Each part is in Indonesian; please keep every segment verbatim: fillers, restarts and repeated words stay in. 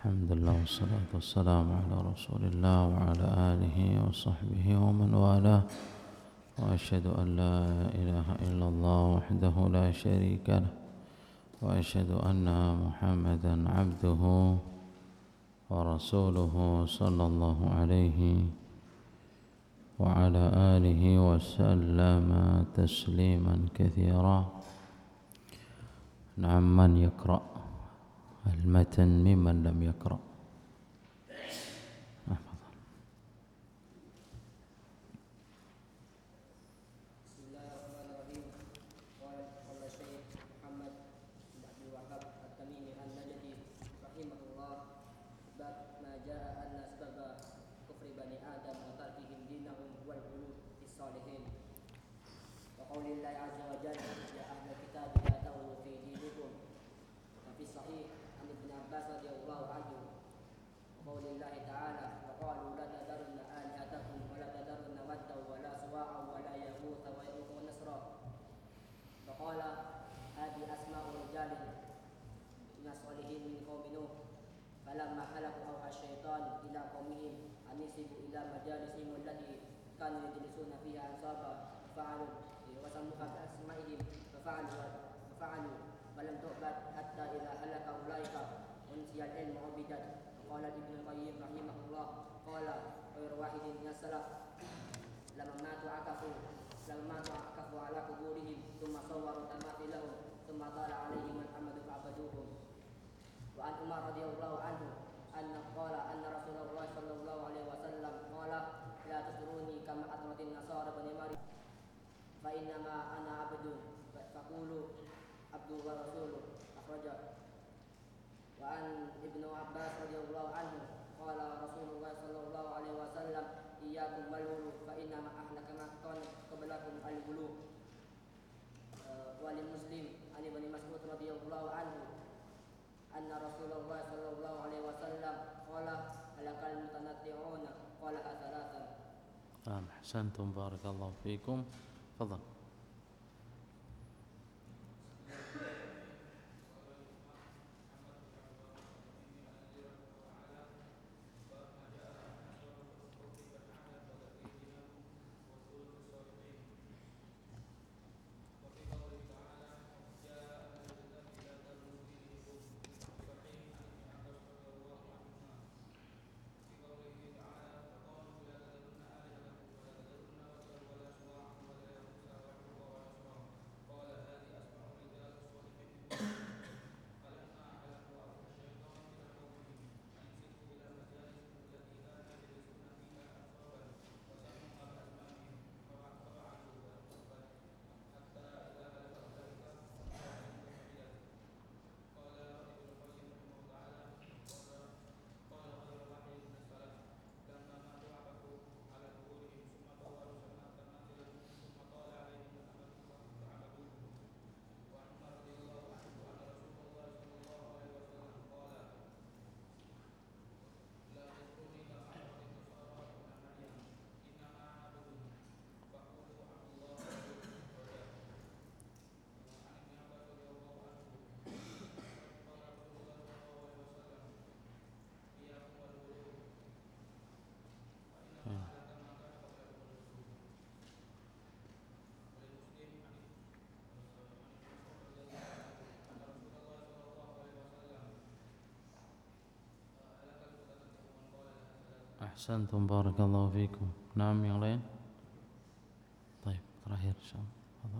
الحمد لله والصلاة والسلام على رسول الله وعلى آله وصحبه ومن والاه وأشهد أن لا إله إلا الله وحده لا شريك له وأشهد أن محمدا عبده ورسوله صلى الله عليه وعلى آله وسلم تسليما كثيرا. نعم، من يقرأ المتن ممن لم يقرأ؟ أحسنتم بارك الله فيكم. تفضل. Ahsantum barakallahu fikum. Naam, yang lain? Baik, terakhir insyaallah.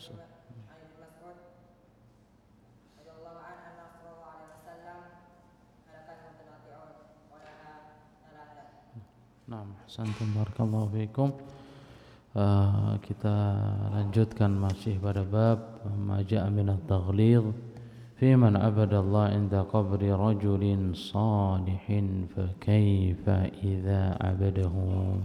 Naam, ahsantum, barakallahu fiikum. Uh, kita lanjutkan masih pada bab ma jaa min at-taghlidh fi man abada Allah inda qabri rajulin salihin fa kaifa idza abadahu.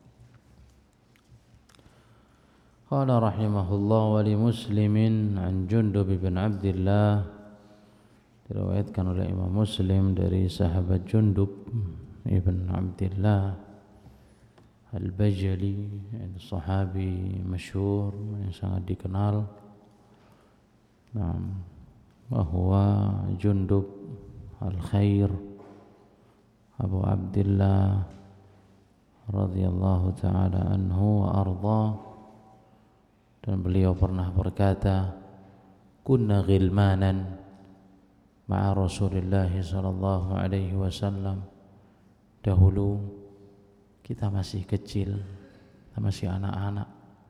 Qala rahimahullah wa li Muslimin an Jundub bin Abdillah, diriwayatkan oleh Imam Muslim dari sahabat Jundub ibn Abdillah Al-Bajali, sahabi masyhur yang sangat dikenal. Naam, bahwa Jundub Al-Khair Abu Abdillah radhiyallahu taala anhu wa arda, dan beliau pernah berkata, kunna ghilmanan ma'a Rasulillah sallallahu alaihi wasallam. Dahulu kita masih kecil, kita masih anak-anak,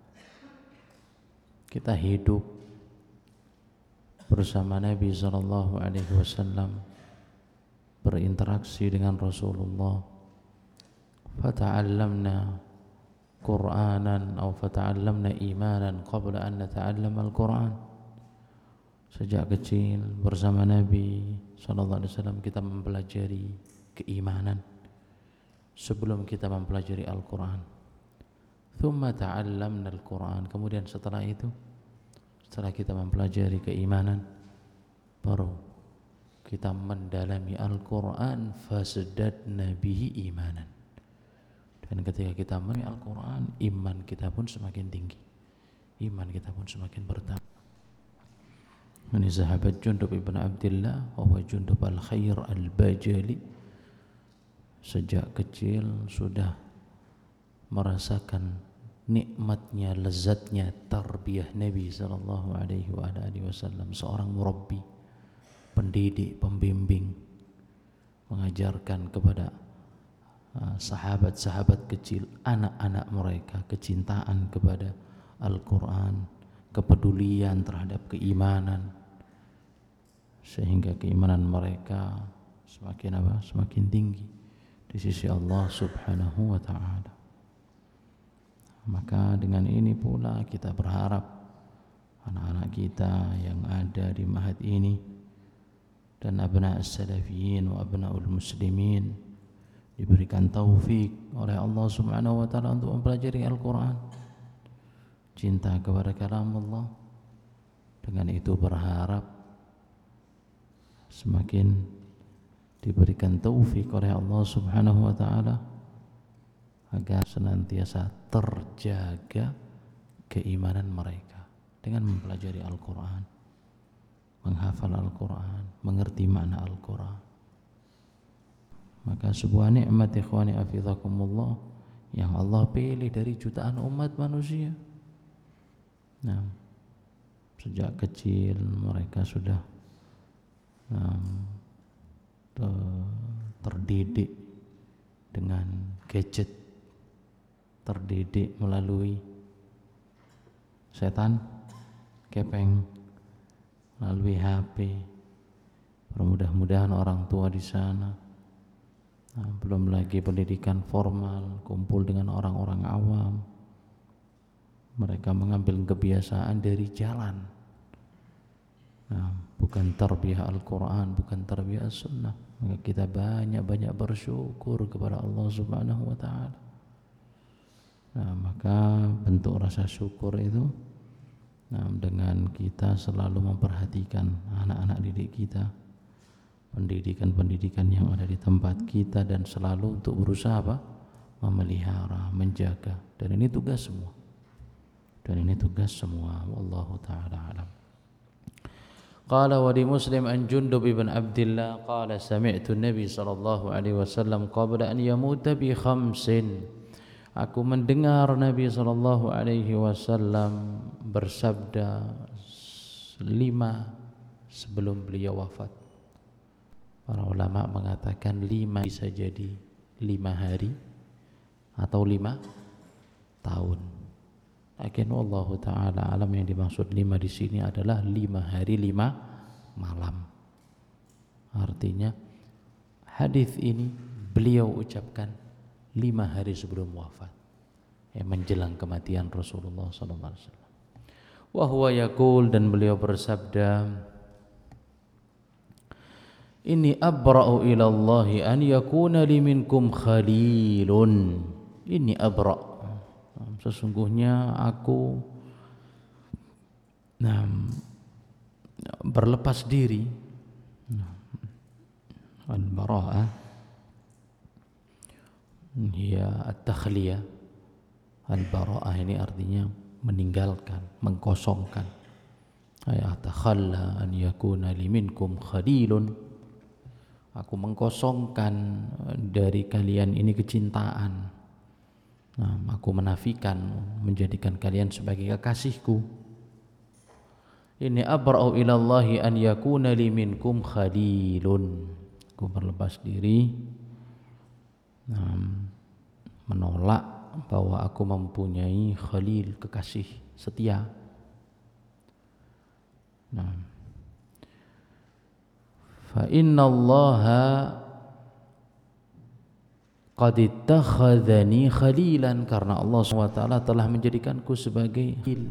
kita hidup bersama Nabi sallallahu alaihi wasallam, berinteraksi dengan Rasulullah. Fata'allamna Qur'anan atau fata'allamna imanan qabla an nata'allam al-Qur'an. Sejak kecil bersama Nabi sallallahu alaihi wasallam kita mempelajari keimanan sebelum kita mempelajari Al-Quran. Thumma ta'allamna al-Quran, kemudian setelah itu, setelah kita mempelajari keimanan, baru kita mendalami Al-Quran, fasdadna bihi imanan. Dan ketika kita mendalami Al-Quran, iman kita pun semakin tinggi, iman kita pun semakin bertambah. Ini sahabat Jundub ibn Abdillah, wa Jundub Al-Khair Al-Bajali, sejak kecil sudah merasakan nikmatnya, lezatnya tarbiyah Nabi sallallahu alaihi wasallam, seorang murabbi, pendidik, pembimbing, mengajarkan kepada uh, sahabat-sahabat kecil, anak-anak mereka kecintaan kepada Al-Quran, kepedulian terhadap keimanan, sehingga keimanan mereka semakin apa? Semakin tinggi di sisi Allah subhanahu wa ta'ala. Maka dengan ini pula kita berharap anak-anak kita yang ada di ma'had ini dan abna as-salafiyin wa abna'ul muslimin diberikan taufik oleh Allah subhanahu wa ta'ala untuk mempelajari Al-Quran, cinta kepada kalam Allah. Dengan itu berharap semakin diberikan taufik oleh Allah subhanahu wa ta'ala agar senantiasa terjaga keimanan mereka dengan mempelajari Al-Quran, menghafal Al-Quran, mengerti makna Al-Quran. Maka sebuah nikmat ikhwani hafizakumullah yang Allah pilih dari jutaan umat manusia. Nah, sejak kecil mereka sudah nah, terdidik dengan gadget, terdidik melalui setan kepeng, melalui H P. Mudah-mudahan orang tua di sana, nah, belum lagi pendidikan formal, kumpul dengan orang-orang awam, mereka mengambil kebiasaan dari jalan. Nah, bukan tarbiyah Al-Quran, bukan tarbiyah Sunnah. Maka kita banyak-banyak bersyukur kepada Allah subhanahu wa ta'ala. Nah, maka bentuk rasa syukur itu, nah, dengan kita selalu memperhatikan anak-anak didik kita, pendidikan-pendidikan yang ada di tempat kita, dan selalu untuk berusaha apa? Memelihara, menjaga. Dan ini tugas semua. Dan ini tugas semua. Wallahu ta'ala alam. Qala wa li Muslim an Jundub ibn Abdillah qala sami'tu Nabi sallallahu alaihi wasallam qabla an yamuta bi khamsin. Aku mendengar Nabi sallallahu alaihi wasallam bersabda lima sebelum beliau wafat. Para ulama mengatakan lima bisa jadi lima hari atau lima tahun. Lakin wallahu taala alam, yang dimaksud lima di sini adalah lima hari lima malam. Artinya hadis ini beliau ucapkan lima hari sebelum wafat, yang menjelang kematian Rasulullah sallallahu alaihi wasallam. Wa huwa yaqul, dan beliau bersabda, inni abra'u ila Allahi an yakuna li minkum khalilun. Inni abra', sesungguhnya aku nah, berlepas diri. Al-bara'ah hiya at-takhliyah. Al-bara'ah ini artinya meninggalkan, mengkosongkan. Ay atakhalla an yakuna li minkum khalilun. Aku mengkosongkan dari kalian ini kecintaan. Nah, aku menafikan menjadikan kalian sebagai kekasihku. Ini abra'u ilallahi an yakuna li minkum khalilun. Aku berlepas diri, nah, menolak bahwa aku mempunyai khalil, kekasih setia. Nah, fa innallaha qad ittakhadhani khalilan, karena Allah subhanahu wa taala telah menjadikanku sebagai khalil.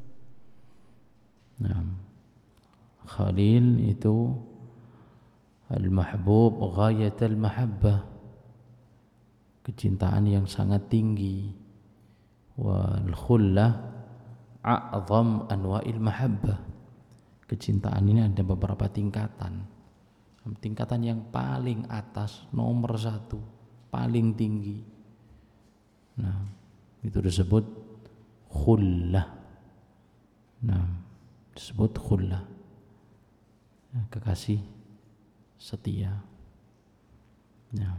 Nah, khalil itu al-mahbub ghayat al-mahabbah, kecintaan yang sangat tinggi. Wal khullah a'zam anwa'il mahabbah, kecintaan ini ada beberapa tingkatan. Tingkatan yang paling atas, nomor satu, paling tinggi, nah itu disebut khullah. Nah, disebut khullah, kekasih setia. Nah,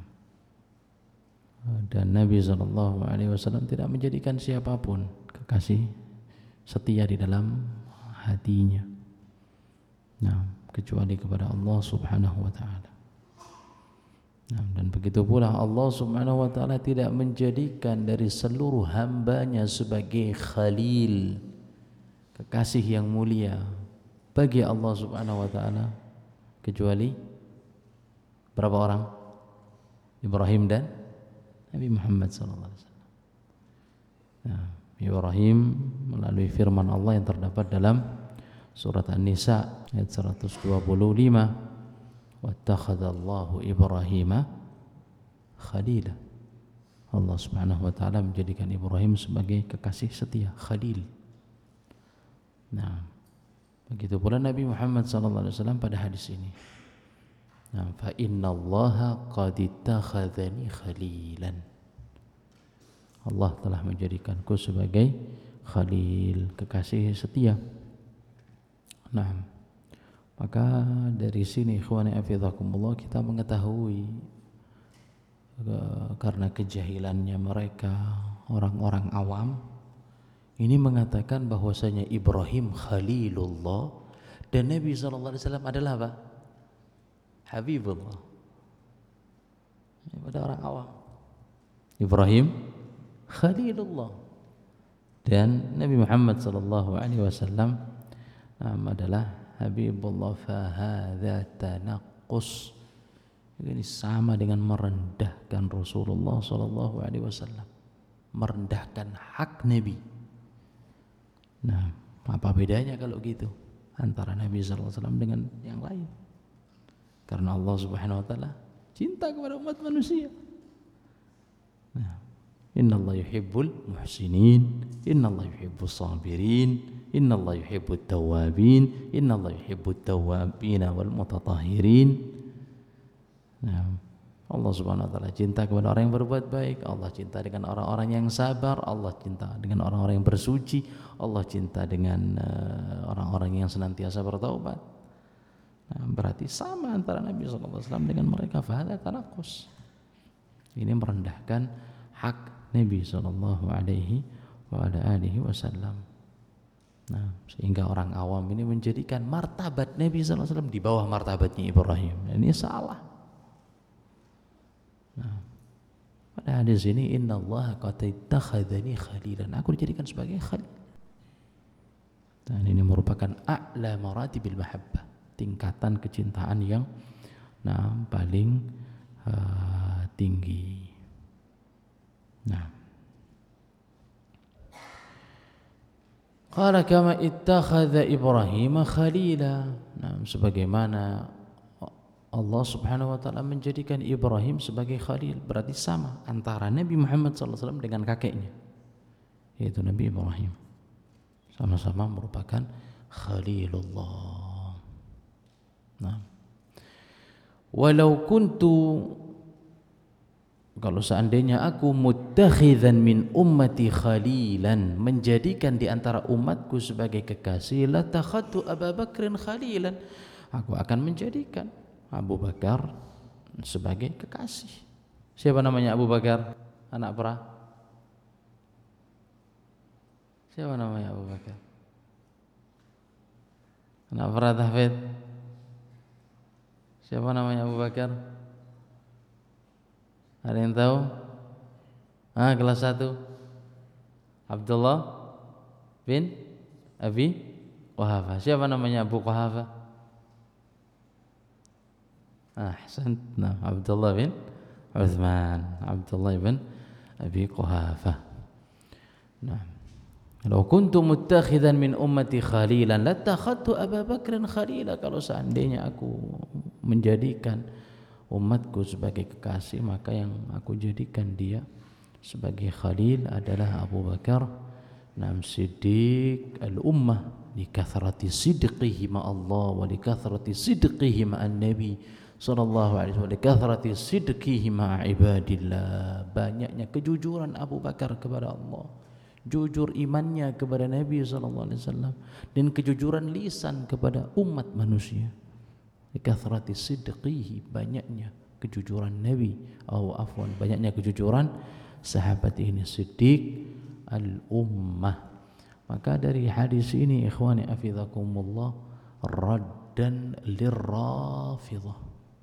dan Nabi shallallahu alaihi wasallam tidak menjadikan siapapun kekasih setia di dalam hatinya, nah kecuali kepada Allah subhanahu wa ta'ala. Nah, dan begitu pula Allah subhanahu wa ta'ala tidak menjadikan dari seluruh hambanya sebagai khalil, kekasih yang mulia bagi Allah subhanahu wa ta'ala, kecuali berapa orang? Ibrahim dan Nabi Muhammad sallallahu alaihi wasallam. Nah, Ibrahim melalui firman Allah yang terdapat dalam surat An-Nisa ayat seratus dua puluh lima, wattakhadallahu Ibrahima khalila. Allah subhanahu wa ta'ala menjadikan Ibrahim sebagai kekasih setia, khalil. Nah, begitu pula Nabi Muhammad sallallahu alaihi wasallam pada hadis ini. Nah, fa innallaha qad ittakhadhani khalilan. Allah telah menjadikanku sebagai khalil, kekasih setia. Nah, maka dari sini ikhwani hafizakumullah kita mengetahui karena kejahilannya mereka, orang-orang awam ini mengatakan bahwasanya Ibrahim khalilullah dan Nabi sallallahu alaihi wasallam adalah apa? Habibullah. Ini pada orang awam. Ibrahim khalilullah dan Nabi Muhammad sallallahu alaihi wasallam adalah Habibullah. Fahadha tanaqqus, ini sama dengan merendahkan Rasulullah sallallahu alaihi wasallam, merendahkan hak Nabi. Nah, apa bedanya kalau gitu antara Nabi sallallahu alaihi wasallam dengan yang lain? Karena Allah subhanahu wa ta'ala cinta kepada umat manusia. Nah, innallaha yuhibbul muhsinin, innallaha yuhibbus sabirin, innallaha yuhibbut tawwabin, innallaha yuhibbut tawwabin wal mutatahhirin. Nah, Allah subhanahu wa ta'ala cinta kepada orang yang berbuat baik, Allah cinta dengan orang-orang yang sabar, Allah cinta dengan orang-orang yang bersuci, Allah cinta dengan uh, orang-orang yang senantiasa bertaubat. Nah, berarti sama antara Nabi sallallahu alaihi wasallam dengan mereka. Fahadha tanaqqus, ini merendahkan hak Nabi sallallahu alaihi wasallam. Nah, sehingga orang awam ini menjadikan martabat Nabi sallallahu alaihi wasallam di bawah martabatnya Ibrahim. Ini salah. Nah, pada hadis ini innallaha qad ittakhadhani khalilan, aku dijadikan sebagai khalil. Dan ini merupakan a'la maratibil mahabbah, tingkatan kecintaan yang nah paling uh, tinggi. Nah, qala kama ittakhadha Ibrahim khalila. Nah, sebagaimana Allah Subhanahu wa taala menjadikan Ibrahim sebagai khalil, berarti sama antara Nabi Muhammad sallallahu alaihi wasallam dengan kakeknya, yaitu Nabi Ibrahim. Sama-sama merupakan khalilullah. Nah, walau kuntu, kalau seandainya aku muttakhidhan min ummati khalilan, menjadikan di antara umatku sebagai kekasih, la takhadtu Abu Bakrin khalilan, aku akan menjadikan Abu Bakar sebagai kekasih. Siapa namanya Abu Bakar? Anak pra? Siapa namanya Abu Bakar? Anak pra tahfidz? Siapa namanya Abu Bakar? Ada yang tahu? Ah, kelas satu. Abdullah bin Abi Quhafa. Siapa namanya Abu Quhafa? Ahsan. Nah, Abdullah bin Uthman. Abdullah bin Abi Quhafa. Nah, kalau kuntu muttakhidan min ummati khalilan latakhadtu Abu Bakrin khalila, kalau seandainya aku menjadikan umatku sebagai kekasih, maka yang aku jadikan dia sebagai khalil adalah Abu Bakar. Nam siddiq al-ummah li kathrati sidqihi ma Allah wa li kathrati sidqihi ma an-nabi sallallahu alaihi wasallam, li kathrati sidqihi ma ibadillah. Banyaknya kejujuran Abu Bakar kepada Allah, jujur imannya kepada Nabi sallallahu alaihi wasallam, dan kejujuran lisan kepada umat manusia. Kathrati sidqihi, banyaknya kejujuran Nabi, atau afwan banyaknya kejujuran sahabat ini, siddiq al-ummah. Maka dari hadis ini ikhwani afizakumullah, raddan lirrafidhah,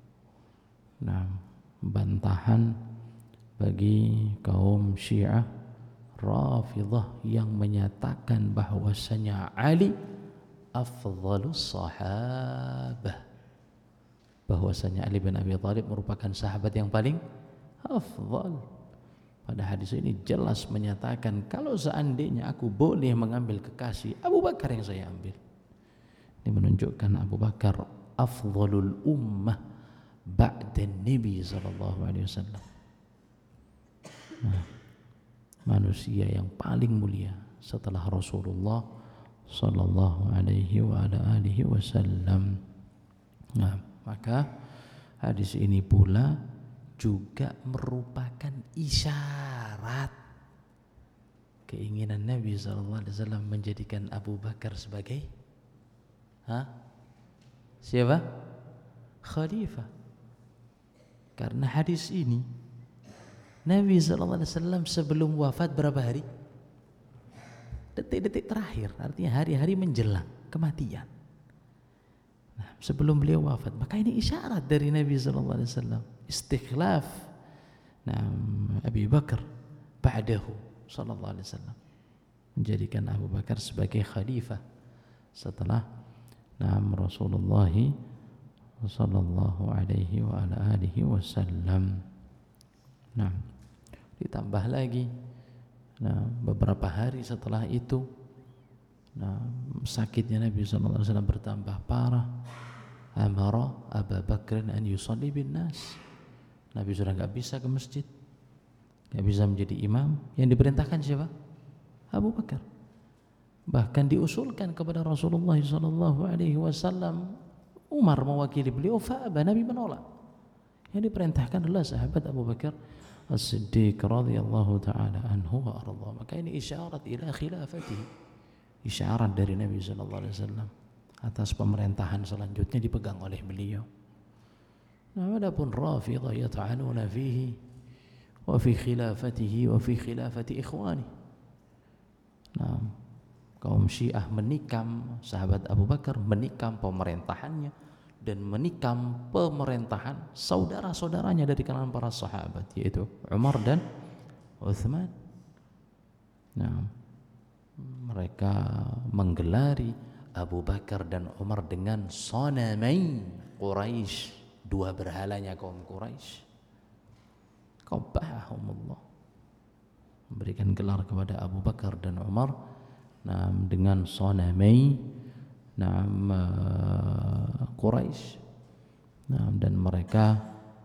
nah bantahan bagi kaum Syiah Rafidhah yang menyatakan bahwasanya Ali afdhalus sahabah, bahwasanya Ali bin Abi Thalib merupakan sahabat yang paling afdhal. Pada hadis ini jelas menyatakan kalau seandainya aku boleh mengambil kekasih, Abu Bakar yang saya ambil. Ini menunjukkan Abu Bakar afdhalul ummah ba'da Nabi sallallahu alaihi wasallam. Nah, manusia yang paling mulia setelah Rasulullah sallallahu alaihi wa ala alihi wasallam. Nah, maka hadis ini pula juga merupakan isyarat keinginan Nabi sallallahu alaihi wasallam menjadikan Abu Bakar sebagai ha? Siapa? Khalifah. Karena hadis ini Nabi sallallahu alaihi wasallam sebelum wafat berapa hari? Detik-detik terakhir, artinya hari-hari menjelang kematian. Nah, sebelum beliau wafat, maka ini isyarat dari Nabi sallallahu alaihi wasallam istikhlaf nah Abi Bakar ba'dahu sallallahu alaihi wasallam, menjadikan Abu Bakar sebagai khalifah setelah nah Rasulullah sallallahu alaihi wa ala alihi wasallam. Nah, ditambah lagi nah beberapa hari setelah itu nah sakitnya Nabi sallallahu alaihi wasallam bertambah parah. Amara Abu Bakr an yusalli bin nas. Nabi sudah enggak bisa ke masjid, enggak bisa menjadi imam. Yang diperintahkan siapa? Abu Bakar. Bahkan diusulkan kepada Rasulullah sallallahu alaihi wasallam, Umar mewakili beliau, fa'aba, Nabi menolak. Yang diperintahkan adalah sahabat Abu Bakar As-Siddiq radhiyallahu taala anhu wa arda. Maka ini isyarat ila khilafatihi, isyarat dari Nabi sallallahu alaihi wasallam atas pemerintahan selanjutnya dipegang oleh beliau. Nah, adapun Rafidhah yata'anuna fihi wa fi khilafatihi wa fi khilafati ikhwani. Nah, kaum Syiah menikam sahabat Abu Bakar, menikam pemerintahannya dan menikam pemerintahan saudara-saudaranya dari kalangan para sahabat, yaitu Umar dan Uthman. Nah, mereka menggelari Abu Bakar dan Umar dengan sonamai Quraisy, dua berhalanya kaum Quraisy. Qabbahahumullah, memberikan gelar kepada Abu Bakar dan Umar nah, dengan sonamai nah, Quraisy, nah, dan mereka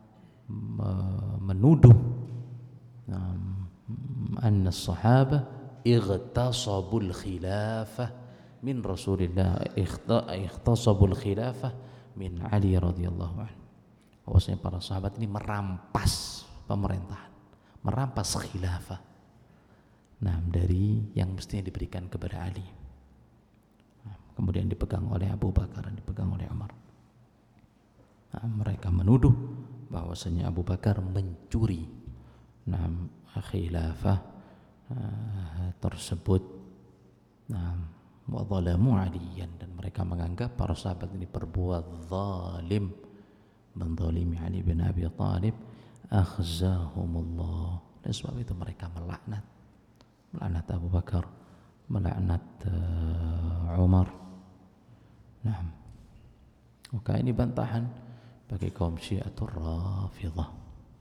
menuduh nah, anna sahabah ightasabul khilafah min Rasulillah, ightasabul khilafah min Ali radhiyallahu anhu. Bahwasanya para sahabat ini merampas pemerintahan, merampas khilafah nah dari yang mestinya diberikan kepada Ali, nah, kemudian dipegang oleh Abu Bakar dan dipegang oleh Umar. Nah, mereka menuduh bahwasanya Abu Bakar mencuri nah, khilafah nah, tersebut, nah, wa zalamu aliyan, dan mereka menganggap para sahabat ini berbuat zalim, menzalimi Ali bin Abi Thalib, akhzahumullah. Dan sebab itu mereka melaknat melaknat Abu Bakar, melaknat uh, Umar. Nah, maka ini bantahan bagi kaum Syiatur Rafidhah.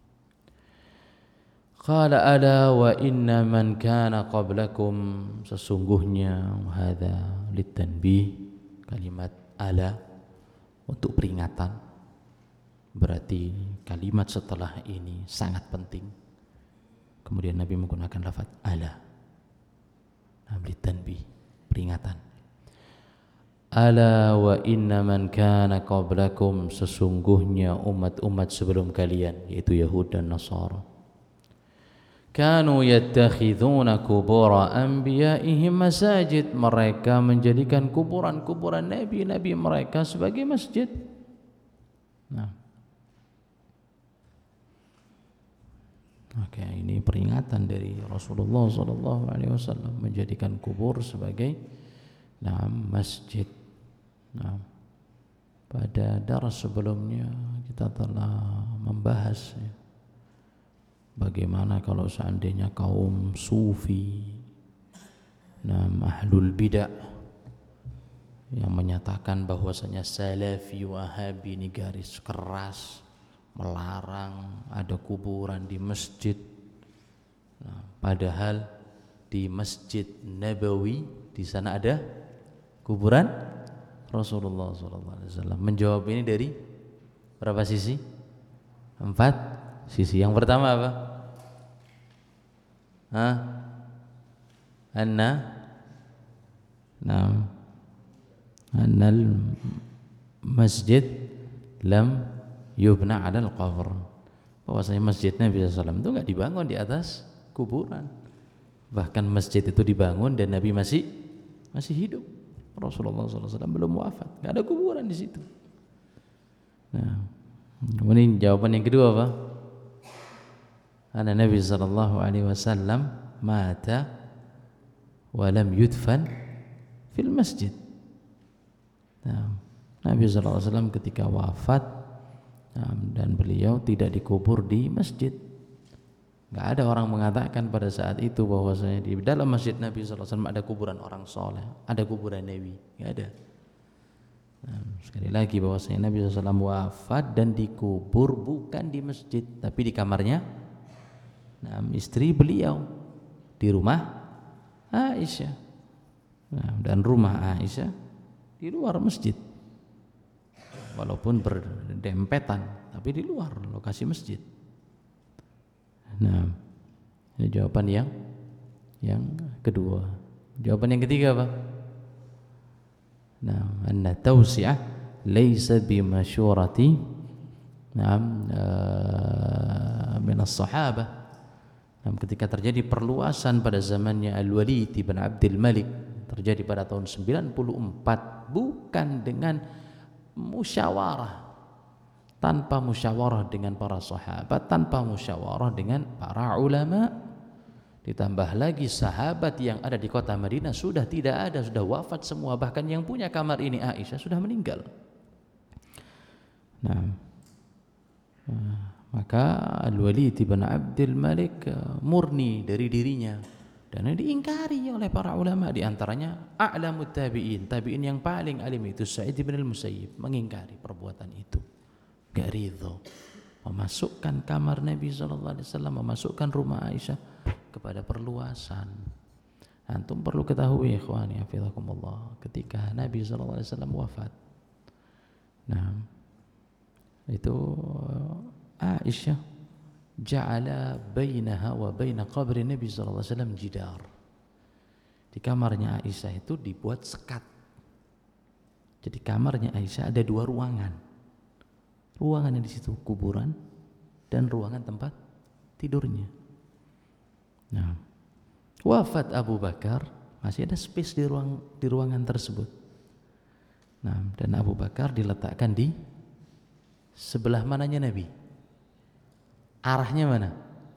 Qala ala wa inna man kana qablakum, sesungguhnya hadza litanbih, kalimat ala untuk peringatan, berarti kalimat setelah ini sangat penting. Kemudian Nabi menggunakan lafaz ala, litanbih, peringatan. Ala wa inna man kana qablakum, sesungguhnya umat-umat sebelum kalian, yaitu Yahud dan Nasara, kanu yattakhidhuna kubura anbiya'ihim masajid, mereka menjadikan kuburan-kuburan nabi-nabi mereka sebagai masjid. Nah, oke, ini peringatan dari Rasulullah sallallahu alaihi wasallam menjadikan kubur sebagai nah, masjid. Nah, pada daras sebelumnya kita telah membahas ya, bagaimana kalau seandainya kaum sufi, nah, ahlul bidah yang menyatakan bahwasanya salafi wahabi ini garis keras melarang ada kuburan di masjid, nah, padahal di Masjid Nabawi di sana ada kuburan Rasulullah sallallahu alaihi wasallam. Menjawab ini dari berapa sisi? Empat sisi. Yang pertama apa? Hah? Anna Naam Annal masjid lam yubna 'alal qabr, bahwasanya masjid Nabi sallallahu alaihi wasallam itu enggak dibangun di atas kuburan. Bahkan masjid itu dibangun dan Nabi masih masih hidup. Rasulullah sallallahu alaihi wasallam belum wafat, enggak ada kuburan di situ. Nah, kemudian jawaban yang kedua apa? Anna Nabi sallallahu alaihi wasallam mata wa lam yudfan fil masjid. Nah, Nabi sallallahu alaihi wasallam ketika wafat nah, dan beliau tidak dikubur di masjid. Enggak ada orang mengatakan pada saat itu bahwasanya di dalam masjid Nabi sallallahu alaihi wasallam ada kuburan orang soleh, ada kuburan Nabi, enggak ada. Nah, sekali lagi bahwasanya Nabi sallallahu alaihi wasallam wafat dan dikubur bukan di masjid, tapi di kamarnya nah, istri beliau, di rumah Aisyah. Nah, dan rumah Aisyah di luar masjid, walaupun berdempetan, tapi di luar lokasi masjid. Nah, ini jawaban yang yang kedua. Jawaban yang ketiga apa? Nah, anna tawsi'ah laysa bimasyurati na'am min as-sahabah. Nah, ketika terjadi perluasan pada zamannya Al-Walid bin Abdul Malik, terjadi pada tahun sembilan puluh empat, bukan dengan musyawarah, tanpa musyawarah dengan para sahabat, tanpa musyawarah dengan para ulama, ditambah lagi sahabat yang ada di kota Madinah sudah tidak ada, sudah wafat semua, bahkan yang punya kamar ini Aisyah sudah meninggal. Nah, maka Al-Walid bin Abdul Malik murni dari dirinya Dan ini diingkari oleh para ulama, di antaranya a'lamut tabi'in, tabi'in yang paling alim itu Sa'id bin al-Musayyib, mengingkari perbuatan itu. Gak ridho memasukkan kamar Nabi sallallahu alaihi wasallam, memasukkan rumah Aisyah kepada perluasan. Antum perlu ketahui ikhwani hafizakumullah, ketika Nabi sallallahu alaihi wasallam wafat, nah itu Aisyah ja'ala bainaha wa baina qabri Nabi sallallahu alaihi wasallam jidar. Di kamarnya Aisyah itu dibuat sekat. Jadi kamarnya Aisyah ada dua ruangan. Ruangan yang di situ kuburan dan ruangan tempat tidurnya. Nah, wafat Abu Bakar, masih ada space di ruang di ruangan tersebut. Nah, dan Abu Bakar diletakkan di sebelah mananya Nabi? Arahnya mana?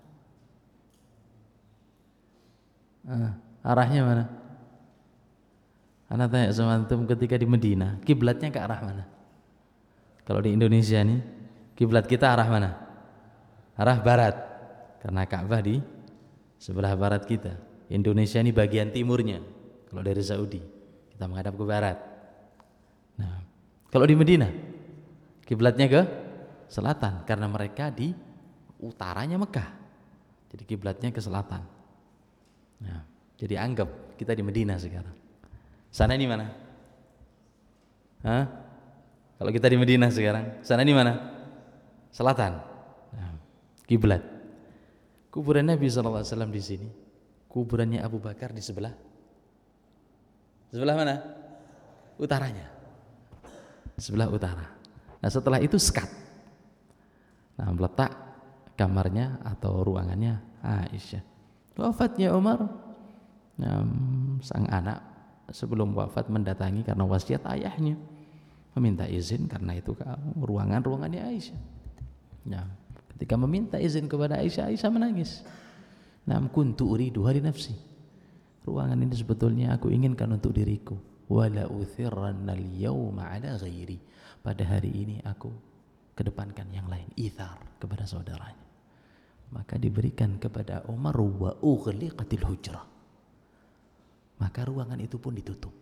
Ah, arahnya mana? Ana tanya sama antum, ketika di Medina, kiblatnya ke arah mana? Kalau di Indonesia nih, kiblat kita arah mana? Arah barat. Karena Ka'bah di sebelah barat kita. Indonesia ini bagian timurnya. Kalau dari Saudi, kita menghadap ke barat. Nah, kalau di Medina, kiblatnya ke selatan karena mereka di utaranya Mekah. Jadi kiblatnya ke selatan. Nah, jadi anggap kita di Medina sekarang. Sana ini mana? Hah? Kalau kita di Medina sekarang, sana di mana? Selatan. Nah, kiblat. Kuburan Nabi sallallahu alaihi wasallam di sini. Kuburannya Abu Bakar di sebelah. Sebelah mana? Utaranya. Sebelah utara. Nah, setelah itu sekat. Nah, meletak kamarnya atau ruangannya Aisyah. Wafatnya Umar, nah, sang anak sebelum wafat mendatangi karena wasiat ayahnya, meminta izin karena itu ruangan-ruangannya Aisyah. Nah, ketika meminta izin kepada Aisyah, Aisyah menangis. Nam kuntu uridu li nafsi. Ruangan ini sebetulnya aku inginkan untuk diriku. Wala uthirranna al-yawma ala ghairi. Pada hari ini aku kedepankan yang lain, ithar kepada saudaranya. Maka diberikan kepada Umar wa ughliqatil hujrah. Maka ruangan itu pun ditutup.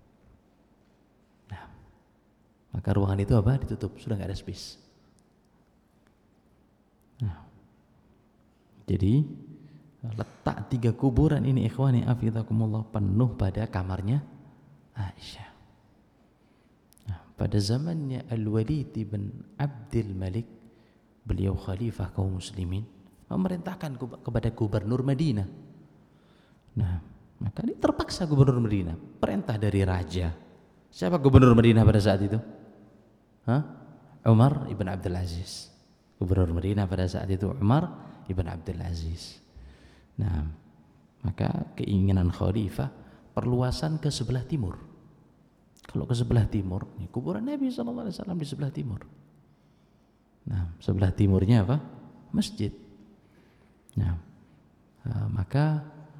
Nah, maka ruangan itu apa? Ditutup, sudah nggak ada space. Nah, jadi letak tiga kuburan ini ikhwani afidakumullah penuh pada kamarnya Aisyah. Nah, pada zamannya Al-Walid bin Abdul Malik, beliau khalifah kaum muslimin, memerintahkan kepada gubernur Madinah. Nah, maka ini terpaksa gubernur Madinah, perintah dari raja. Siapa gubernur Madinah pada saat itu? Hah? Umar ibn Abdul Aziz. Gubernur Madinah pada saat itu Umar ibn Abdul Aziz. Nah, maka keinginan khalifah perluasan ke sebelah timur. Kalau ke sebelah timur, ini kuburan Nabi sallallahu alaihi wasallam di sebelah timur. Nah, sebelah timurnya apa? Masjid. Nah, uh, maka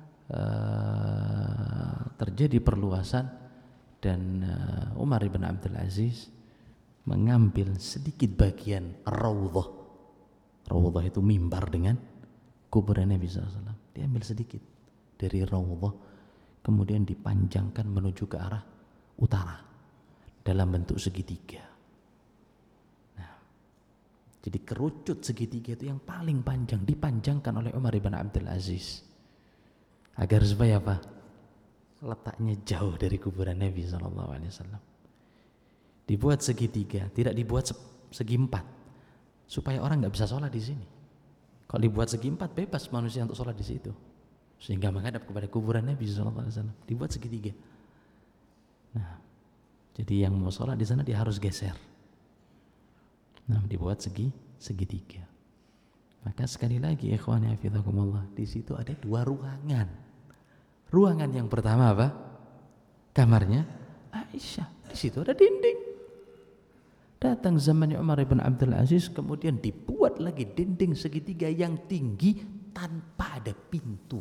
uh, terjadi perluasan dan uh, Umar ibn Abdul Aziz mengambil sedikit bagian raudhah. Raudhah itu mimbar dengan kuburan Nabi sallallahu alaihi wasallam. Diambil sedikit dari raudhah, kemudian dipanjangkan menuju ke arah utara dalam bentuk segitiga. Nah, jadi kerucut segitiga itu yang paling panjang dipanjangkan oleh Umar ibn Abdul Aziz agar supaya apa? Letaknya jauh dari kuburan Nabi sallallahu alaihi wasallam. Dibuat segitiga, tidak dibuat segi empat supaya orang nggak bisa sholat di sini. Kalau dibuat segi empat bebas manusia untuk sholat di situ, sehingga menghadap kepada kuburan Nabi sallallahu alaihi wasallam. Dibuat segitiga. Nah, jadi yang mau sholat di sana dia harus geser. Nah, dibuat segi segitiga. Maka sekali lagi ikhwani hafizakumullah, di situ ada dua ruangan. Ruangan yang pertama apa? Kamarnya Aisyah. Di situ ada dinding. Datang zamannya Umar ibn Abdul Aziz, kemudian dibuat lagi dinding segitiga yang tinggi tanpa ada pintu.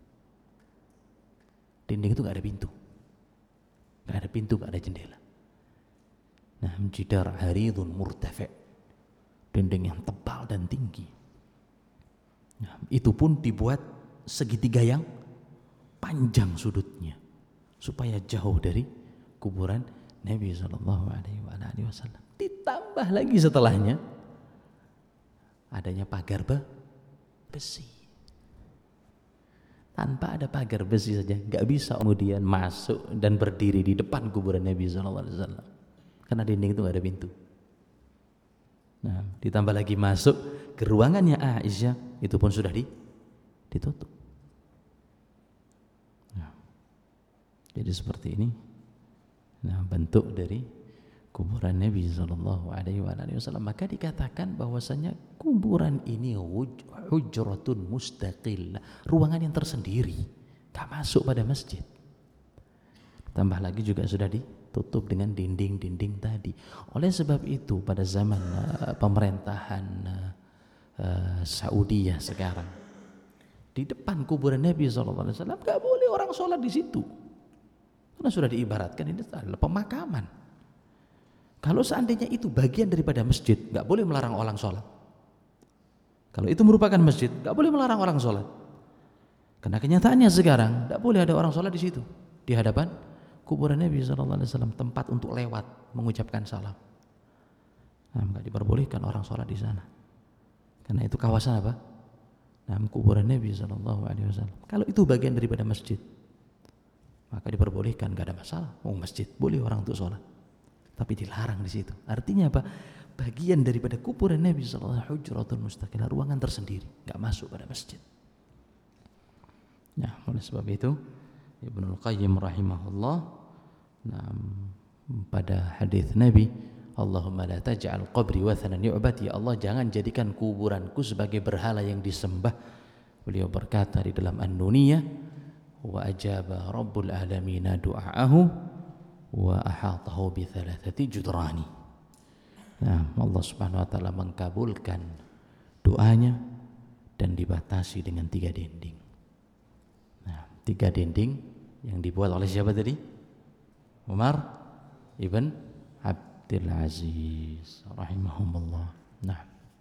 Dinding itu gak ada pintu, gak ada pintu, gak ada jendela. Nah, jidar haridun murtafi', dinding yang tebal dan tinggi. Nah, itu pun dibuat segitiga yang panjang sudutnya supaya jauh dari kuburan Nabi Shallallahu Alaihi Wasallam. Ditambah lagi setelahnya adanya pagar besi. Tanpa ada pagar besi saja nggak bisa kemudian masuk dan berdiri di depan kuburan Nabi Shallallahu Alaihi Wasallam karena dinding itu nggak ada pintu. Nah, ditambah lagi masuk ke ruangannya Aisyah itu pun sudah ditutup. Nah, jadi seperti ini. Nah, bentuk dari kuburan Nabi Sallallahu Alaihi Wasallam. Maka dikatakan bahwasanya kuburan ini hujratun mustaqillah, ruangan yang tersendiri, tak masuk pada masjid. Tambah lagi juga sudah ditutup dengan dinding-dinding tadi. Oleh sebab itu pada zaman uh, pemerintahan uh, uh, Saudi ya sekarang, di depan kuburan Nabi Sallallahu Alaihi Wasallam nggak boleh orang sholat di situ. Karena sudah diibaratkan ini adalah pemakaman. Kalau seandainya itu bagian daripada masjid, nggak boleh melarang orang sholat. Kalau itu merupakan masjid, nggak boleh melarang orang sholat. Karena kenyataannya sekarang nggak boleh ada orang sholat di situ, di hadapan kuburan Nabi Sallallahu Alaihi Wasallam, tempat untuk lewat mengucapkan salam. Nah, nggak diperbolehkan orang sholat di sana. Karena itu kawasan apa? Nah, kuburan Nabi Sallallahu Alaihi Wasallam. Kalau itu bagian daripada masjid, maka diperbolehkan, nggak ada masalah. Oh, masjid boleh orang untuk sholat. Tapi dilarang di situ. Artinya apa? Bagian daripada kuburan Nabi Sallallahu Alaihi Wasallam, hujratul mustaqillah, ruangan tersendiri, nggak masuk pada masjid. Nah, oleh sebab itu Ibnul Qayyim rahimahullah, nah, pada hadis Nabi, Allahumma la taj'al qabri wathanan yu'bad, ya Allah jangan jadikan kuburanku sebagai berhala yang disembah. Beliau berkata di dalam An-Nuniyah, wa ajaba rabbul alamin du'aahu wa ahatahu bi thalathati judrani. Nah, Allah Subhanahu wa taala mengkabulkan doanya dan dibatasi dengan tiga dinding. Nah, tiga dinding yang dibuat oleh siapa tadi? Umar ibn Abdul Aziz rahimahumullah. Nah,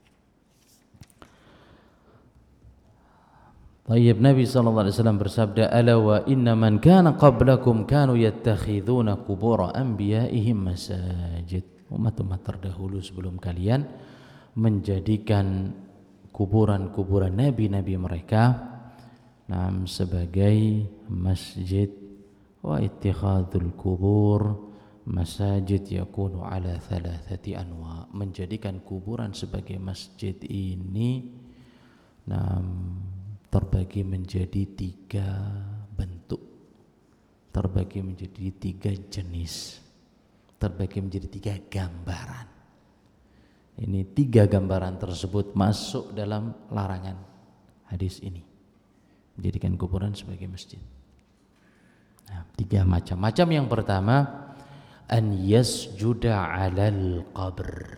Tayyib, Nabi sallallahu alaihi wasallam bersabda, ala wa inna man kana qablakum kanu yattakhiduna qubur anbiya'ihim masajid. Umat-umat terdahulu sebelum kalian menjadikan kuburan-kuburan nabi-nabi mereka nam sebagai masjid. Wa ittikhadul kubur masajid yakunu ala thalathati anwa. Menjadikan kuburan sebagai masjid ini nam terbagi menjadi tiga bentuk, terbagi menjadi tiga jenis, terbagi menjadi tiga gambaran. Ini tiga gambaran tersebut masuk dalam larangan hadis ini, menjadikan kuburan sebagai masjid. Nah, tiga macam. Macam yang pertama, an yasjuda alal qabr.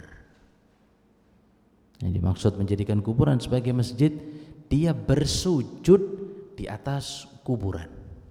Yang dimaksud menjadikan kuburan sebagai masjid, dia bersujud di atas kuburan.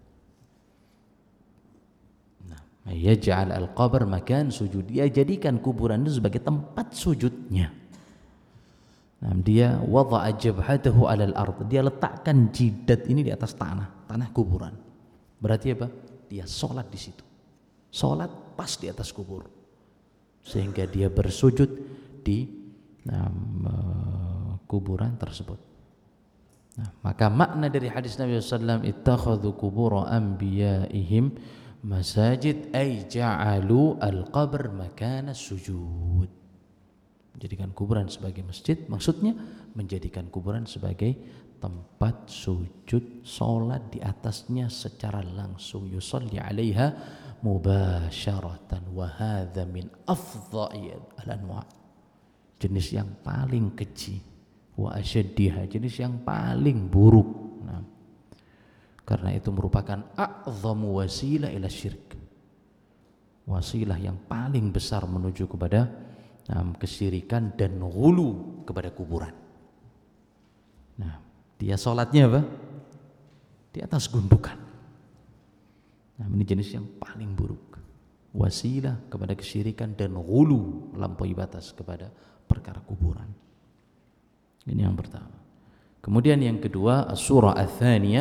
Nah, yaj'al al-qabr makan sujud. Dia jadikan kuburan itu sebagai tempat sujudnya. Nah, dia wada'a jabhatahu 'alal ard. Dia letakkan jidat ini di atas tanah, tanah kuburan. Berarti apa? Dia sholat di situ. Sholat pas di atas kubur. Sehingga dia bersujud di nah, kuburan tersebut. Nah, maka makna dari hadis Nabi sallallahu alaihi wasallam ittakhadhu qubur anbiya'ihim masajid ay ja'alu al-qabr makana sujud. Menjadikan kuburan sebagai masjid, maksudnya menjadikan kuburan sebagai tempat sujud, salat di atasnya secara langsung, yusalli 'alaiha mubasyaratan, wa hadza min afdha'i al-anwa'. Jenis yang paling keji, wa asyaddiha, jenis yang paling buruk. Nah, karena itu merupakan a'zamu wasilah ila syirk, wasilah yang paling besar menuju kepada nah, kesyirikan dan ghulu kepada kuburan. Nah, dia sholatnya apa? Di atas gundukan. Nah, ini jenis yang paling buruk, wasilah kepada kesyirikan dan ghulu, melampaui batas kepada perkara kuburan. Ini yang pertama. Kemudian yang kedua, as-surah ats-tsaniyah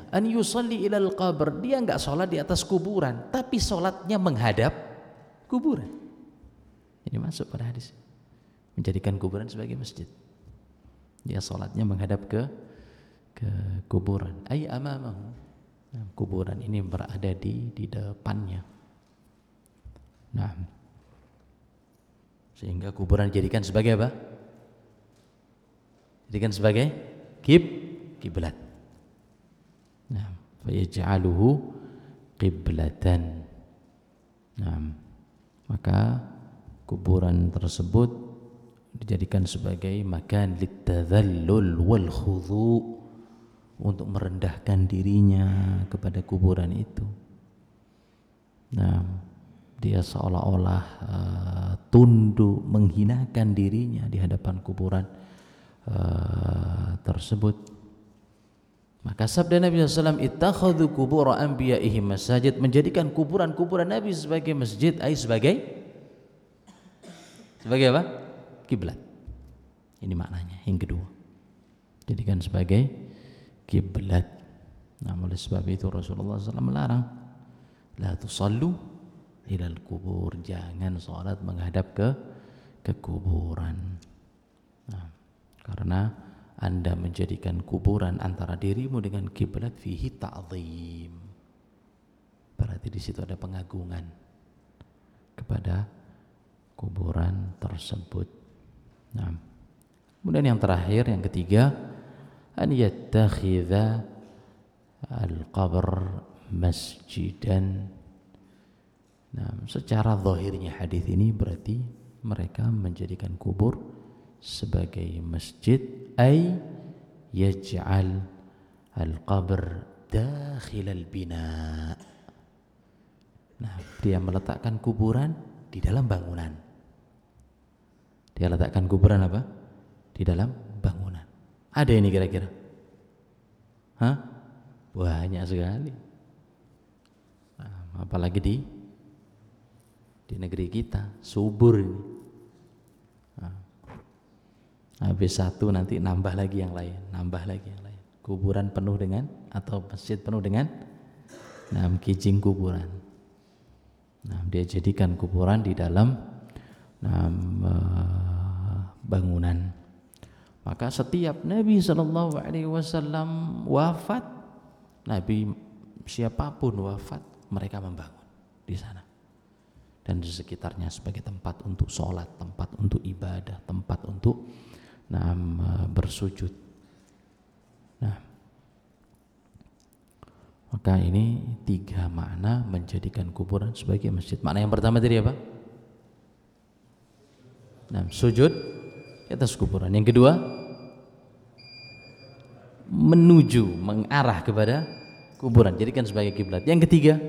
an yusalli ilal qabr, dia enggak sholat di atas kuburan, tapi sholatnya menghadap kuburan. Ini masuk pada hadis, menjadikan kuburan sebagai masjid. Dia sholatnya menghadap ke ke kuburan, ay amamahu. Nah, kuburan ini berada di di depannya. Nah, sehingga kuburan dijadikan sebagai apa? Dijadikan sebagai kib kiblat. Nah, fayaj'aluhu qiblatan. Nah, maka kuburan tersebut dijadikan sebagai makan litadzallul wal khudhu, untuk merendahkan dirinya kepada kuburan itu. Nah, dia seolah-olah uh, tunduk, menghinakan dirinya di hadapan kuburan uh, tersebut. Maka sabda Nabi shallallahu alaihi wasallam, ittakhadhu qubur anbiya'ihim masajid, menjadikan kuburan-kuburan Nabi sebagai masjid, ay sebagai sebagai apa? Kiblat. Ini maknanya yang kedua. Jadikan sebagai kiblat. Nah, oleh sebab itu Rasulullah shallallahu alaihi wasallam melarang, la tusallu ilal kubur, jangan sholat menghadap ke ke kuburan. Nah, karena Anda menjadikan kuburan antara dirimu dengan kiblat, fihi ta'zim. Berarti di situ ada pengagungan kepada kuburan tersebut. Nah, kemudian yang terakhir, yang ketiga, an yattakhidha al-qabr masjidan. Nah, secara zahirnya hadis ini berarti mereka menjadikan kubur sebagai masjid, ay yaj'al al-qabr dakhil al-bina. Nah, dia meletakkan kuburan di dalam bangunan. Dia letakkan kuburan apa? Di dalam bangunan. Ada ini kira-kira? Hah? Banyak sekali. Nah, apalagi di di negeri kita, subur ini. Nah, habis satu nanti nambah lagi yang lain, nambah lagi yang lain. Kuburan penuh dengan, atau masjid penuh dengan nah, kijing kuburan. Nah, dia jadikan kuburan di dalam nah, bangunan. Maka setiap Nabi shallallahu alaihi wasallam wafat, Nabi siapapun wafat, mereka membangun di sana dan di sekitarnya sebagai tempat untuk sholat, tempat untuk ibadah, tempat untuk nah, bersujud. Nah, maka ini tiga makna menjadikan kuburan sebagai masjid. Makna yang pertama tadi apa? Nah, sujud di atas kuburan. Yang kedua, menuju, mengarah kepada kuburan, jadikan sebagai kiblat. Yang ketiga,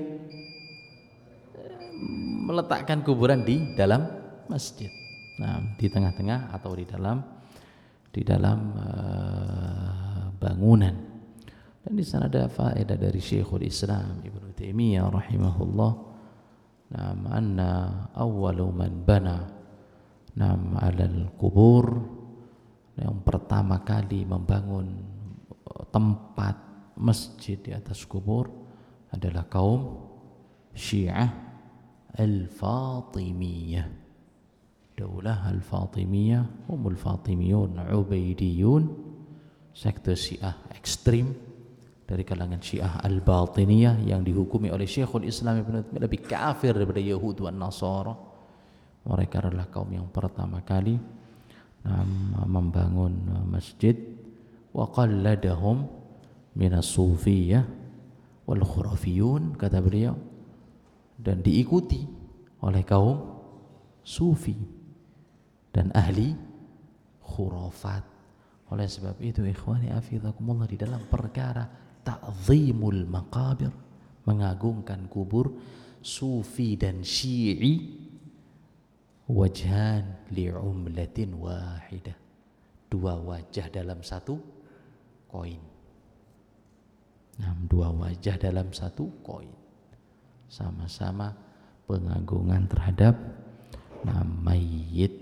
meletakkan kuburan di dalam masjid. Nah, di tengah-tengah atau di dalam di dalam uh, bangunan. Dan di sana ada faedah dari Syekhul Islam Ibnu Taimiyah rahimahullah. Nam anna awwalu man bana nam 'alal kubur, yang pertama kali membangun tempat masjid di atas kubur adalah kaum Syiah Al-Fatimiyah. Daulah Al-Fatimiyah, Umul Fatimiyun, Ubaidiyun, sekte Syiah ekstrim dari kalangan Syiah Al-Batiniyah yang dihukumi oleh Syekhul Islam Ibnu Taimiyah lebih kafir daripada Yahudi dan Nasara. Mereka adalah kaum yang pertama kali um, membangun uh, masjid. Wa qalladahum minas sufiyah wal khurafiyun, kata beliau, dan diikuti oleh kaum sufi dan ahli khurafat. Oleh sebab itu ikhwani afizakumullah, di dalam perkara ta'zimul maqabir, mengagungkan kubur, sufi dan syi'i wajhan li'umlatin wahidah, dua wajah dalam satu koin. Nah, dua wajah dalam satu koin, sama-sama pengagungan terhadap nah, mayit.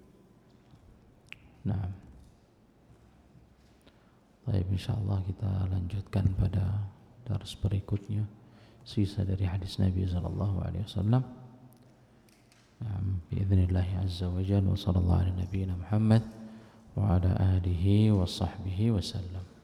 Nah, baik, insyaallah kita lanjutkan pada dars berikutnya sisa dari hadis Nabi sallallahu alaihi wasallam. Biidznillah azza wa jalla wa sallallahu ala nabiyyina Muhammad wa ala alihi wa sahbihi wasallam.